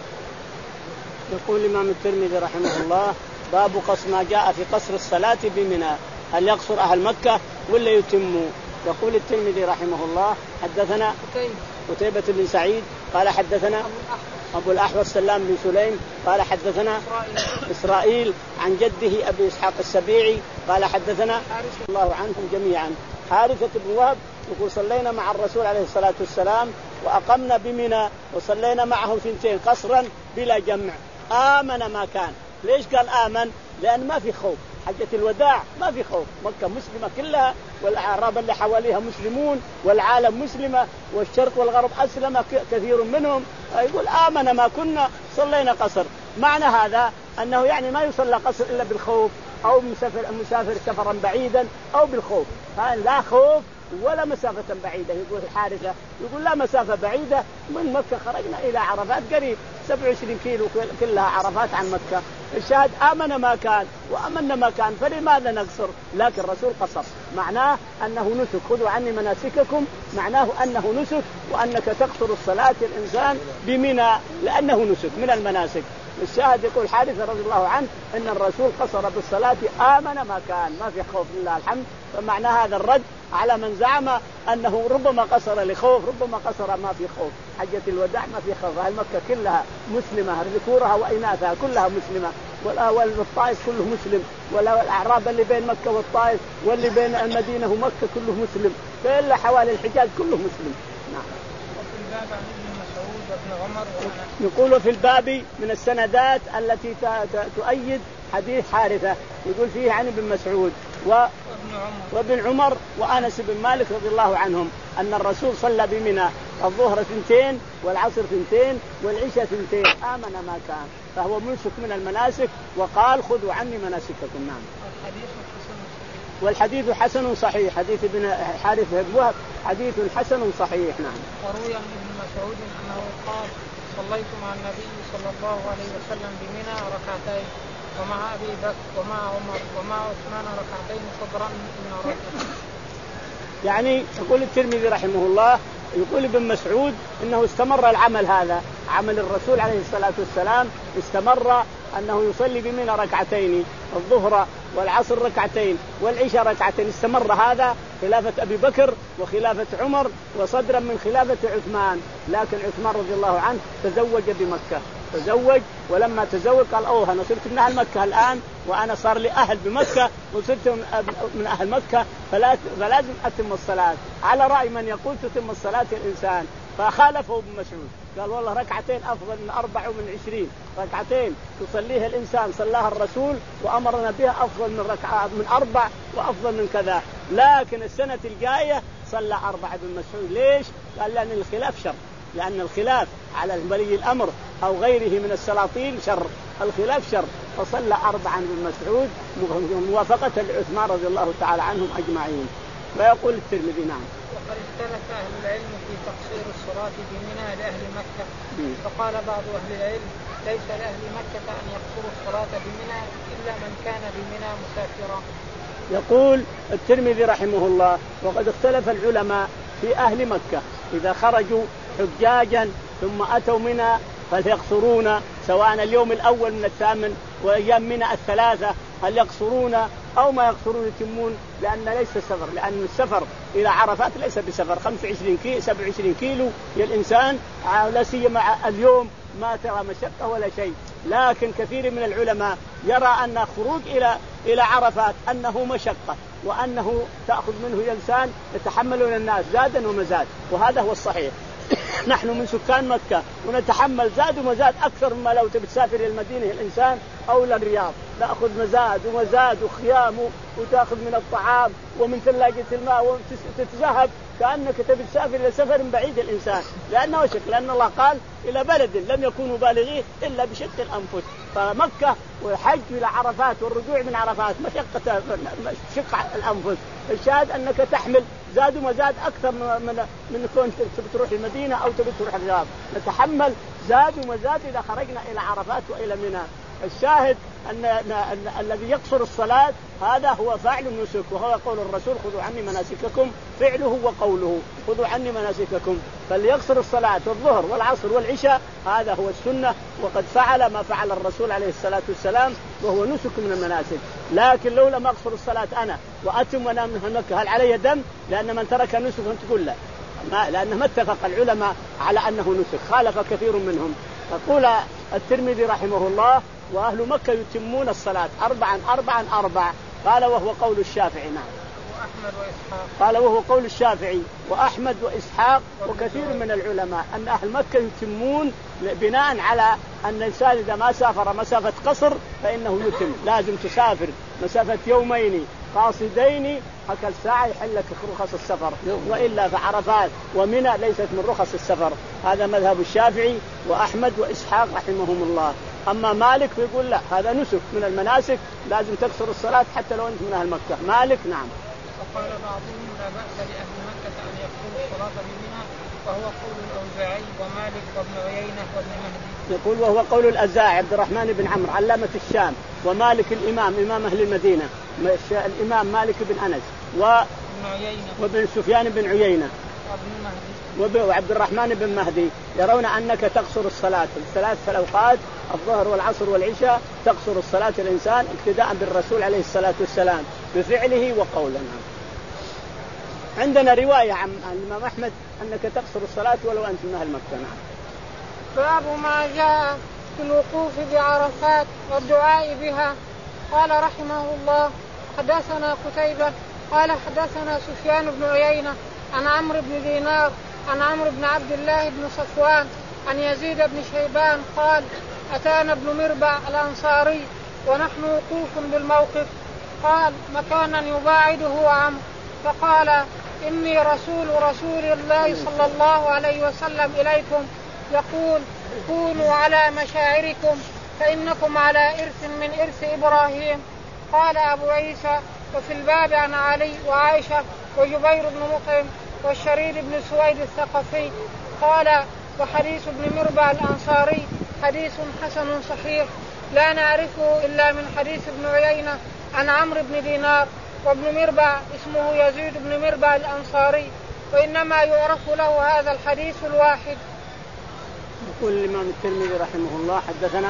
يقول الإمام الترمذي رحمه الله باب قصر ما جاء في قصر الصلاة بمنى، هل يقصر أهل مكة ولا يتم؟ يقول الترمذي رحمه الله حدثنا قتيبة بن سعيد قال حدثنا أبو الأحوص سلام بن سليم قال حدثنا إسرائيل عن جده أبي إسحاق السبيعي قال حدثنا الله عنهم جميعا حارثة بن وهب يقول صلينا مع الرسول عليه الصلاة والسلام وأقمنا بمنى وصلينا معه ثنتين قصرا بلا جمع. آمن ما كان. ليش قال آمن؟ لأن ما في خوف، حجة الوداع ما في خوف، مكة مسلمة كلها والأعراب اللي حواليها مسلمون والعالم مسلمة والشرق والغرب أسلم كثير منهم. يقول آمن ما كنا صلينا قصر. معنى هذا أنه يعني ما يصلى قصر إلا بالخوف أو مسافر, مسافر سفرا بعيدا أو بالخوف. لا خوف ولا مسافة بعيدة. يقول الحارثة يقول لا مسافة بعيدة من مكة خرجنا إلى عرفات قريب سبعة وعشرين كيلو كلها عرفات عن مكة. الشاهد آمن ما كان وأمن ما كان، فلماذا نقصر؟ لكن الرسول قصر، معناه أنه نسك. خذوا عني مناسككم، معناه أنه نسك وأنك تقصر الصلاة الإنسان بمنى لأنه نسك من المناسك. الشاهد يقول حارثة رضي الله عنه أن الرسول قصر بالصلاة آمن ما كان، ما في خوف لله الحمد. فمعنى هذا الرد على من زعم أنه ربما قصر لخوف ربما قصر ما في خوف. حجة الوداع ما في خوف، مكة كلها مسلمة ذكورها وإناثها كلها مسلمة، والطائف كله مسلم، والأعراب اللي بين مكة والطائف واللي بين المدينة ومكة كله مسلم، فإلا حوالي الحجاز كله مسلم. نعم. يقول في الباب من السندات التي تؤيد حديث حارثة، يقول فيه عن ابن مسعود وابن عمر وأنس بن مالك رضي الله عنهم أن الرسول صلى بمنى الظهر ثنتين والعصر ثنتين والعشاء ثنتين آمن ما كان، فهو منسك من المناسك. وقال خذوا عني مناسككم. نعم. والحديث حسن صحيح، حديث ابن حارث بن وهب حديث حسن صحيح. نعم. وروي عن ابن مسعود أنه قال صليت مع النبي صلى الله عليه وسلم بمنى ركعتين ومع أبي بكر ومع عمر ومع عثمان ركعتين صدرا من ركعتين. يعني يقول الترمذي رحمه الله يقول ابن مسعود إنه استمر العمل هذا، عمل الرسول عليه الصلاة والسلام استمر أنه يصلي بمنى ركعتين الظهر والعصر ركعتين والعشاء ركعتين. استمر هذا خلافة أبي بكر وخلافة عمر وصدرا من خلافة عثمان. لكن عثمان رضي الله عنه تزوج بمكة، تزوج ولما تزوج قال أوه أنا صرت من أهل مكة الآن وأنا صار لي أهل بمكة وصرت من أهل مكة فلازم أتم الصلاة على رأي من يقول تتم الصلاة الإنسان. فخالفه ابن مسعود قال والله ركعتين أفضل من أربع ومن عشرين، ركعتين تصليها الإنسان صلاها الرسول وأمرنا بها أفضل من ركعة من أربع وأفضل من كذا. لكن السنة الجاية صلى أربعة ابن مسعود. ليش؟ قال لأن الخلاف شر، لأن الخلاف على ولي الأمر أو غيره من السلاطين شر، الخلاف شر. فصلى أربعا ابن مسعود موافقة لعثمان رضي الله تعالى عنهم أجمعين. ويقول الترمذي نعم. وقد اختلف أهل العلم في تقصير الصلاة بمنى لأهل مكة، فقال بعض أهل العلم ليس لأهل مكة أن يقصروا الصلاة بمنى إلا من كان بمنى مسافرا. يقول الترمذي رحمه الله وقد اختلف العلماء في أهل مكة إذا خرجوا حجاجا ثم أتوا منى فليقصرون سواء اليوم الأول من الثامن وأيام منى الثلاثة، هل يقصرون أو ما يقصرون يتمون، لأن ليس سفر، لأن السفر إلى عرفات ليس بسفر. خمسة وعشرين كيلو سبعة وعشرين كيلو يا الإنسان، لا سيما اليوم ما ترى مشقة ولا شيء. لكن كثير من العلماء يرى أن خروج إلى إلى عرفات أنه مشقة، وأنه تأخذ منه الإنسان يتحملون الناس زادا ومزاد، وهذا هو الصحيح. نحن من سكان مكة ونتحمل زاد ومزاد أكثر مما لو تبي تسافر إلى المدينة الإنسان أو إلى الرياض، نأخذ مزاد ومزاد وخيام وتأخذ من الطعام ومن ثلاجة الماء وتتذهب كأنك تبي تسافر إلى سفر بعيد الإنسان، لأنه شق، لأن الله قال إلى بلد لم يكونوا بالغيه إلا بشق الأنفس. فمكة والحج إلى عرفات والرجوع من عرفات مشقة شق الأنفس. الشاهد أنك تحمل زاد ومزاد أكثر من من كون تبي تروح المدينة أو تبي تروح الرياض، نتحمل زاد ومزاد إذا خرجنا إلى عرفات وإلى منى. الشاهد أن, أن, أن الذي يقصر الصلاة هذا هو فاعل النسك، وهو قول الرسول خذوا عني مناسككم، فعله وقوله خذوا عني مناسككم. فليقصر الصلاة والظهر والعصر والعشاء هذا هو السنة، وقد فعل ما فعل الرسول عليه الصلاة والسلام وهو نسك من المناسك. لكن لو لم أقصر الصلاة أنا وأتم وأنا من مكة هل علي دم؟ لأن من ترك نسك تقول له ما، لأنه ما اتفق العلماء على أنه نسك، خالف كثير منهم. فقول الترمذي رحمه الله وأهل مكة يتمون الصلاة أربعا أربعا أربع، قال وهو قول الشافعي. نعم. وأحمد وإسحاق. قال وهو قول الشافعي وأحمد وإسحاق وكثير من العلماء أن أهل مكة يتمون بناء على أن الإنسان إذا ما سافر مسافة قصر فإنه يتم، لازم تسافر مسافة يومين قاصدين حتى الساعة يحل لك رخص السفر، وإلا فعرفات ومنى ليست من رخص السفر. هذا مذهب الشافعي وأحمد وإسحاق رحمهم الله. أما مالك يقول لا، هذا نسك من المناسك، لازم تكسر الصلاة حتى لو أنت من أهل مكة. مالك نعم. وقال بعضهم لا بأس لأهل مكة أن يقصروا الصلاة بمنى، وهو قول الأوزاعي ومالك وابن عيينة وابن مهدي. يقول وهو قول الأوزاعي عبد الرحمن بن عمرو علامة الشام، ومالك الإمام إمام أهل المدينة الإمام مالك بن أنس وابن سفيان بن عيينة وعبد الرحمن بن مهدي يرون أنك تقصر الصلاة الثلاث في الأوقات الظهر والعصر والعشاء، تقصر الصلاة الإنسان اقتداء بالرسول عليه الصلاة والسلام بفعله وقوله. عندنا رواية عن الإمام أحمد أنك تقصر الصلاة ولو أنت من أهل مكة. نعم. باب ما جاء في الوقوف بعرفات والدعاء بها. قال رحمه الله حدثنا قتيبة قال حدثنا سفيان بن عيينة عن عمرو بن دينار عن عمرو بن عبد الله بن صفوان عن يزيد بن شيبان قال أتانا ابن مربع الأنصاري ونحن وقوف بالموقف، قال مكانا يباعده عمرو، فقال إني رسول رسول الله صلى الله عليه وسلم إليكم يقول كونوا على مشاعركم فإنكم على إرث من إرث إبراهيم. قال أبو عيسى وفي الباب عن علي وعائشة وجبير بن مطعم والشريد بن سويد الثقفي. قال وحديث ابن مربع الأنصاري حديث حسن صحيح لا نعرفه إلا من حديث ابن عيينة عن عمرو بن دينار، وابن مربع اسمه يزيد بن مربع الأنصاري، وإنما يعرف له هذا الحديث الواحد. يقول الإمام الترمذي رحمه الله حدثنا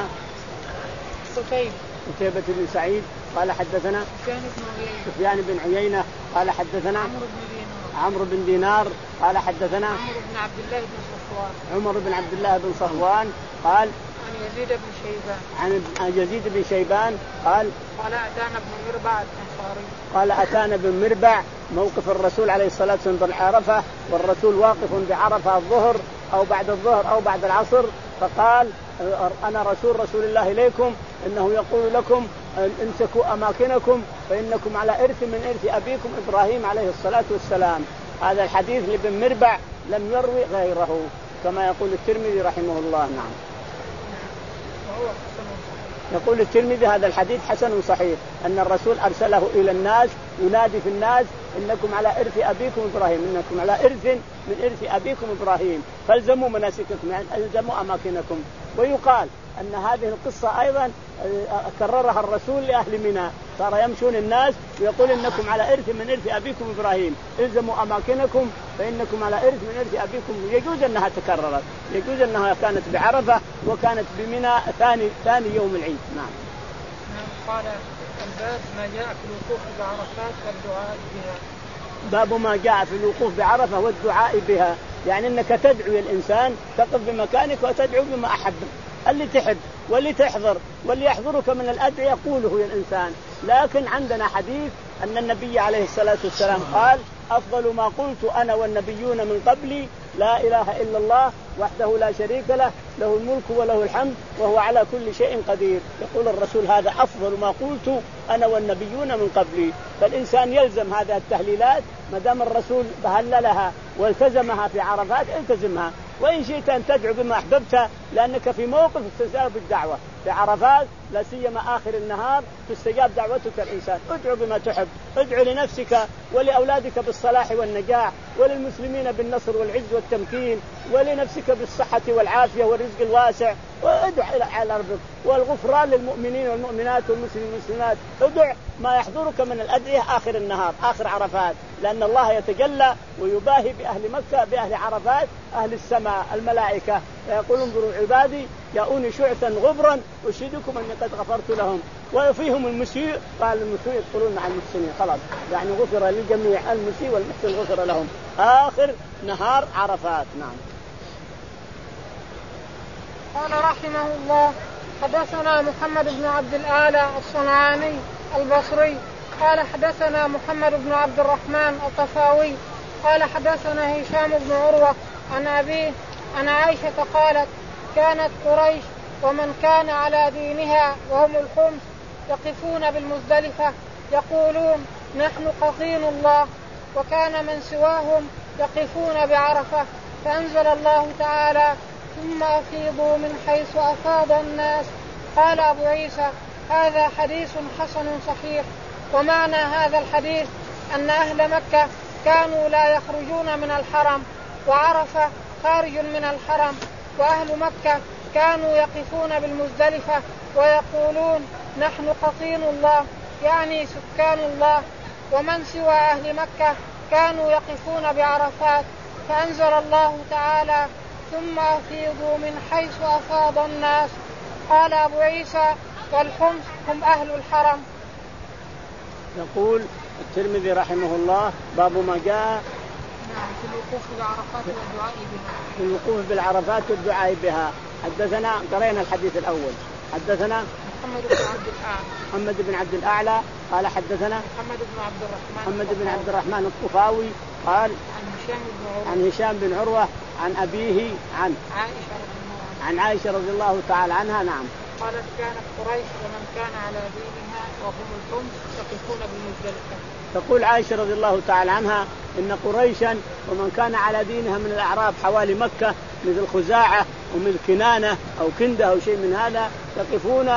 قتيبة قتيبة بن سعيد قال حدثنا سفيان بن عيينة قال حدثنا عمرو بن دينار قال حدثنا عمرو بن عبد الله بن صفوان عمر بن عبد الله بن صفوان قال عن يزيد بن شيبان عن يزيد بن شيبان قال قال أتانا ابن مربع الأنصاري قال أتانا ابن مربع موقف الرسول عليه الصلاة والسلام بالعرفة، والرسول واقف بعرفة الظهر أو بعد الظهر أو بعد العصر، فقال أنا رسول رسول الله إليكم إنه يقول لكم امسكوا أماكنكم فإنكم على إرث من إرث أبيكم إبراهيم عليه الصلاة والسلام. هذا الحديث لابن مربع لم يروي غيره كما يقول الترمذي رحمه الله. نعم. يقول الترمذي هذا الحديث حسن صحيح أن الرسول أرسله إلى الناس ينادي في الناس إنكم على إرث أبيكم إبراهيم، إنكم على إرث من إرث أبيكم إبراهيم فالزموا مناسككم، يعني الزموا أماكنكم. ويقال أن هذه القصة أيضا كررها الرسول لأهل منى، صار يمشون الناس ويقول إنكم على إرث من إرث أبيكم إبراهيم الزموا أماكنكم فإنكم على إرث من إرث أبيكم. يجوز أنها تكررت، يجوز أنها كانت بعرفة وكانت بمنى ثاني ثاني يوم العيد. نعم. قال باب ما جاء في الوقوف بعرفات والدعاء بها. باب ما جاء في الوقوف بعرفة والدعاء بها، يعني أنك تدعو الإنسان، تقف بمكانك وتدعو بما أحبك، اللي تحب واللي تحضر واللي يحضرك من الأدعية يقوله يا الإنسان. لكن عندنا حديث أن النبي عليه الصلاة والسلام قال أفضل ما قلت أنا والنبيون من قبلي لا إله إلا الله وحده لا شريك له له الملك وله الحمد وهو على كل شيء قدير. يقول الرسول هذا أفضل ما قلت أنا والنبيون من قبلي. فالإنسان يلزم هذه التهليلات ما دام الرسول تهللها والتزمها في عرفات التزمها. وإن شئت أن تدعو بما أحببت لأنك في موقف تستجاب الدعوة في عرفات لا سيما آخر النهار تستجاب دعوتك الإنسان. ادعو بما تحب، ادعو لنفسك ولأولادك بالصلاح والنجاح وللمسلمين بالنصر والعز والتمكين ولنفسك بالصحة والعافية والرزق الواسع. وادع على ربك والغفران للمؤمنين والمؤمنات والمسلمين والمسلمات. ادع ما يحضرك من الأدعية آخر النهار آخر عرفات، لأن الله يتجلى ويباهي بأهل مكة بأهل عرفات أهل السماء الملائكة فيقول انظروا عبادي جاءوني شعثا غبرا أشهدكم أني قد غفرت لهم. وفيهم المسيء قال المسيء يدخلون مع المحسنين. خلاص يعني غفر للجميع المسيء والمحسن غفر لهم آخر نهار عرفات. نعم. قال رحمه الله حدثنا محمد بن عبد الأعلى الصنعاني البصري قال حدثنا محمد بن عبد الرحمن الطفاوي قال حدثنا هشام بن عروة عن أبيه عن عائشة قالت كانت قريش ومن كان على دينها وهم الخمس يقفون بالمزدلفة يقولون نحن قطين الله، وكان من سواهم يقفون بعرفة فأنزل الله تعالى ثم أفيضوا من حيث أفاض الناس. قال أبو عيسى هذا حديث حسن صحيح. ومعنى هذا الحديث أن أهل مكة كانوا لا يخرجون من الحرم وعرفة خارج من الحرم، وأهل مكة كانوا يقفون بالمزدلفة ويقولون نحن قطين الله يعني سكان الله، ومن سوى أهل مكة كانوا يقفون بعرفات. فأنزل الله تعالى ثم أفيضوا من حيث أفاض الناس. قال أبو عيسى والحمص هم أهل الحرم. يقول الترمذي رحمه الله باب ما جاء في الوقوف بالعرفات والدعاء بها. في الوقوف بالعرفات والدعاء بها. حدثنا قرأنا الحديث الأول. حدثنا محمد بن عبد الأعلى محمد بن عبد الأعلى قال حدثنا محمد بن عبد الرحمن محمد بن عبد الرحمن الطفاوي قال عن هشام بن عروة عن هشام بن عروة عن أبيه عن عائشة رضي الله عنها عن عائشة رضي الله تعالى عنها. نعم. قالت كانت قريش ومن كان على دينها وهم الخمس يقفون بالمزدلفة. تقول عائشة رضي الله تعالى عنها إن قريشا ومن كان على دينها من الأعراب حوالي مكة مثل خزاعة ومن كنانة أو كندة أو شيء من هذا يقفون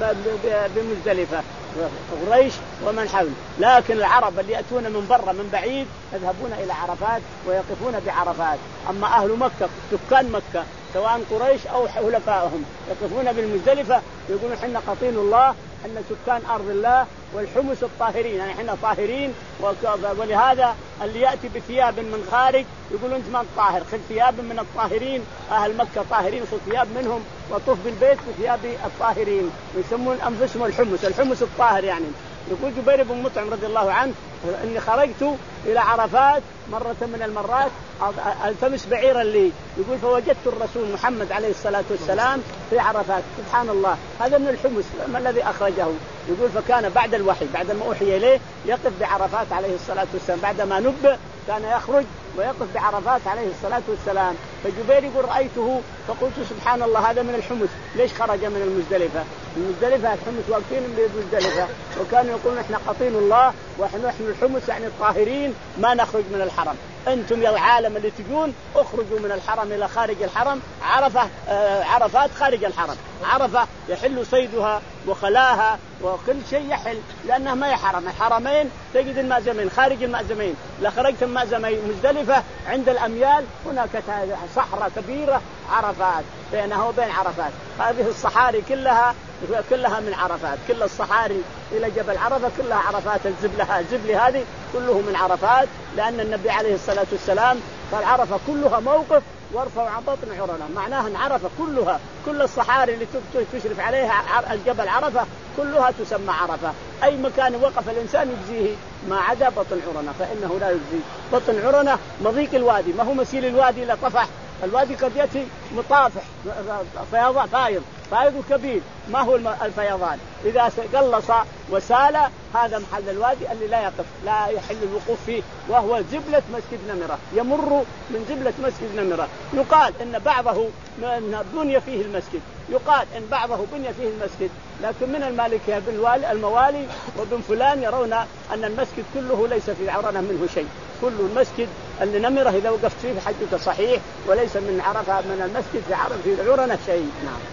بمزدلفة قريش ومن حول. لكن العرب اللي يأتون من برا من بعيد يذهبون إلى عرفات ويقفون بعرفات. أما أهل مكة سكان مكة سواء قريش أو حلفائهم يقفون بالمزدلفة يقولون حنا قطين الله حنا سكان أرض الله والحمس الطاهرين يعني حنا طاهرين. ولهذا اللي يأتي بثياب من خارج يقولون أنت من طاهر خذ ثياب من الطاهرين. أهل مكة طاهرين خذ ثياب منهم وطف بالبيت بثياب الطاهرين يسمون أنفسهم الحمس الحمس الطاهر. يعني يقول جبير بن مطعم رضي الله عنه إني خرجت إلى عرفات مرة من المرات التمس بعيرا لي يقول فوجدت الرسول محمد عليه الصلاة والسلام في عرفات. سبحان الله هذا من الحمس ما الذي أخرجه. يقول فكان بعد الوحي بعد ما أوحي إليه يقف بعرفات عليه الصلاة والسلام بعد ما نبأ كان يخرج ويقف بعرفات عليه الصلاة والسلام. فجبير يقول رأيته فقلت سبحان الله هذا من الحمس ليش خرج من المزدلفة. المزدلفة الحمس واقفين بالمزدلفة وكانوا يقولون احنا قطين الله ونحن الحمس يعني الطاهرين ما نخرج من الحرم. أنتم يا العالم اللي تجون اخرجوا من الحرم إلى خارج الحرم. عرفة آه عرفات خارج الحرم. عرفة يحل صيدها وخلاها وكل شيء يحل لأنها ما يحرم. الحرمين تجد المأزمين خارج المأزمين. لخرجت المأزمين مزدلفة عند الأميال هناك صحراء كبيرة عرفات بينها وبين عرفات. هذه الصحاري كلها كلها من عرفات. كل الصحاري إلى جبل عرفة كلها عرفات. الزبلة الزبل هذه كله من عرفات لأن النبي عليه الصلاة والسلام قال عرفة كلها موقف وارفعوا عن بطن عرنا. معناها أن عرفة كلها كل الصحاري اللي تشرف عليها الجبل عرفة كلها تسمى عرفة. أي مكان وقف الإنسان يجزيه ما عدا بطن عرنة فإنه لا يجزي. بطن عرنة مضيق الوادي، ما هو مسيل الوادي إلى طفح، الوادي قد يأتي مطافح فيضان فايض فايض كبير، ما هو الفيضان؟ إذا قلص وسال هذا محل الوادي اللي لا يقف لا يحل الوقوف فيه، وهو زبلة مسجد نمرة، يمر من زبلة مسجد نمرة. يقال إن بعضه بني فيه المسجد، يقال إن بعضه بني فيه المسجد، لكن من المالكية بالوالي الموالي وبن فلان يرون أن المسجد كله ليس في عرنة منه شيء، كل المسجد اللي نمره إذا وقفت فيه حجك صحيح، وليس من عرفة من المسجد في عرفة في عرنة شيء. نعم.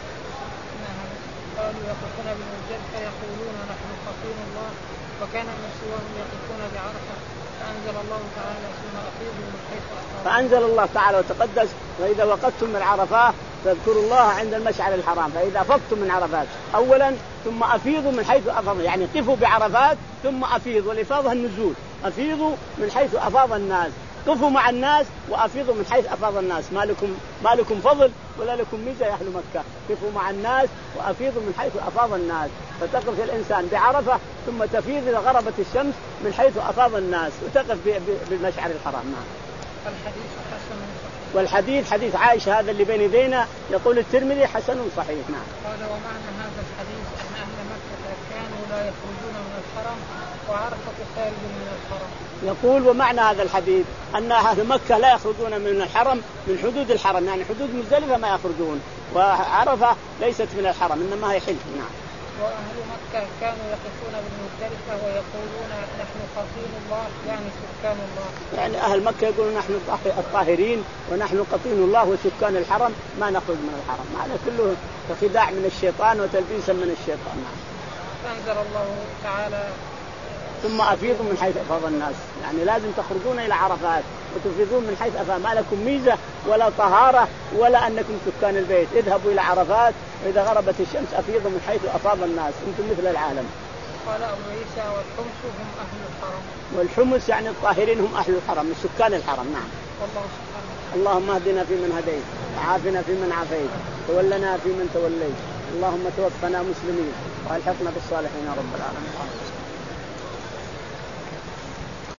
قالوا يقفون بالمزدلفة يقولون نحن خافين الله، وكان من سواهم يقفون بعرفة، فأنزل الله تعالى ثم أفيضوا من حيث أفاض. فأنزل الله تعالى وتقدس وإذا وقفتم من عرفات فاذكروا الله عند المشعر الحرام، فإذا أفضتم من عرفات أولا ثم أفيضوا من حيث أفاض، يعني قفوا بعرفات ثم أفيضوا، والإفاضة النزول، أفيضوا من حيث أفاض الناس، قفوا مع الناس وأفيضوا من حيث أفاض الناس، ما لكم ما لكم فضل ولا لكم ميزة يا أهل مكة، قفوا مع الناس وأفيضوا من حيث أفاض الناس. فتقف الإنسان بعرفة ثم تفيض إذا غربت الشمس من حيث أفاض الناس وتقف بالمشعر الحرام. نعم. الحديث حسن صحيح. والحديث حديث عائشة هذا اللي بين يدينا يقول الترمذي حسن صحيح. نعم. قال ومعنى هذا الحديث أن أهل مكة كانوا لا يخرجون من الحرم وعرفة خارج من الحرم. يقول ومعنى هذا الحديث أن أهل مكة لا يخرجون من الحرم من حدود الحرم، يعني حدود مزدلفة ما يخرجون، وعرفة ليست من الحرم إنما هي حل. نعم. وأهل مكة كانوا يقفون بالمزدلفة ويقولون نحن قطين الله، يعني سكان الله. يعني أهل مكة يقولون نحن الطاهرين ونحن قطين الله وسكان الحرم ما نخرج من الحرم، معنى كله خداع من الشيطان وتلبيسا من الشيطان. نعم. فأنزل الله تعالى ثم أفيضوا من حيث أفاض الناس، يعني لازم تخرجون إلى عرفات وتفيضون من حيث أفاض، ما لكم ميزة ولا طهارة ولا أنكم سكان البيت. اذهبوا إلى عرفات وإذا غربت الشمس أفيضوا من حيث أفاض الناس، أنتم مثل العالم. قال أبو عيسى والحمص هم أهل الحرم. والحمص يعني الطاهرين هم أهل الحرم من سكان الحرم. نعم. والله سبحانه. اللهم اهدنا فيمن هديت وعافنا فيمن عافيت وتولنا فيمن توليت، اللهم توفنا مسلمين والحقنا بالصالحين يا رب العالمين.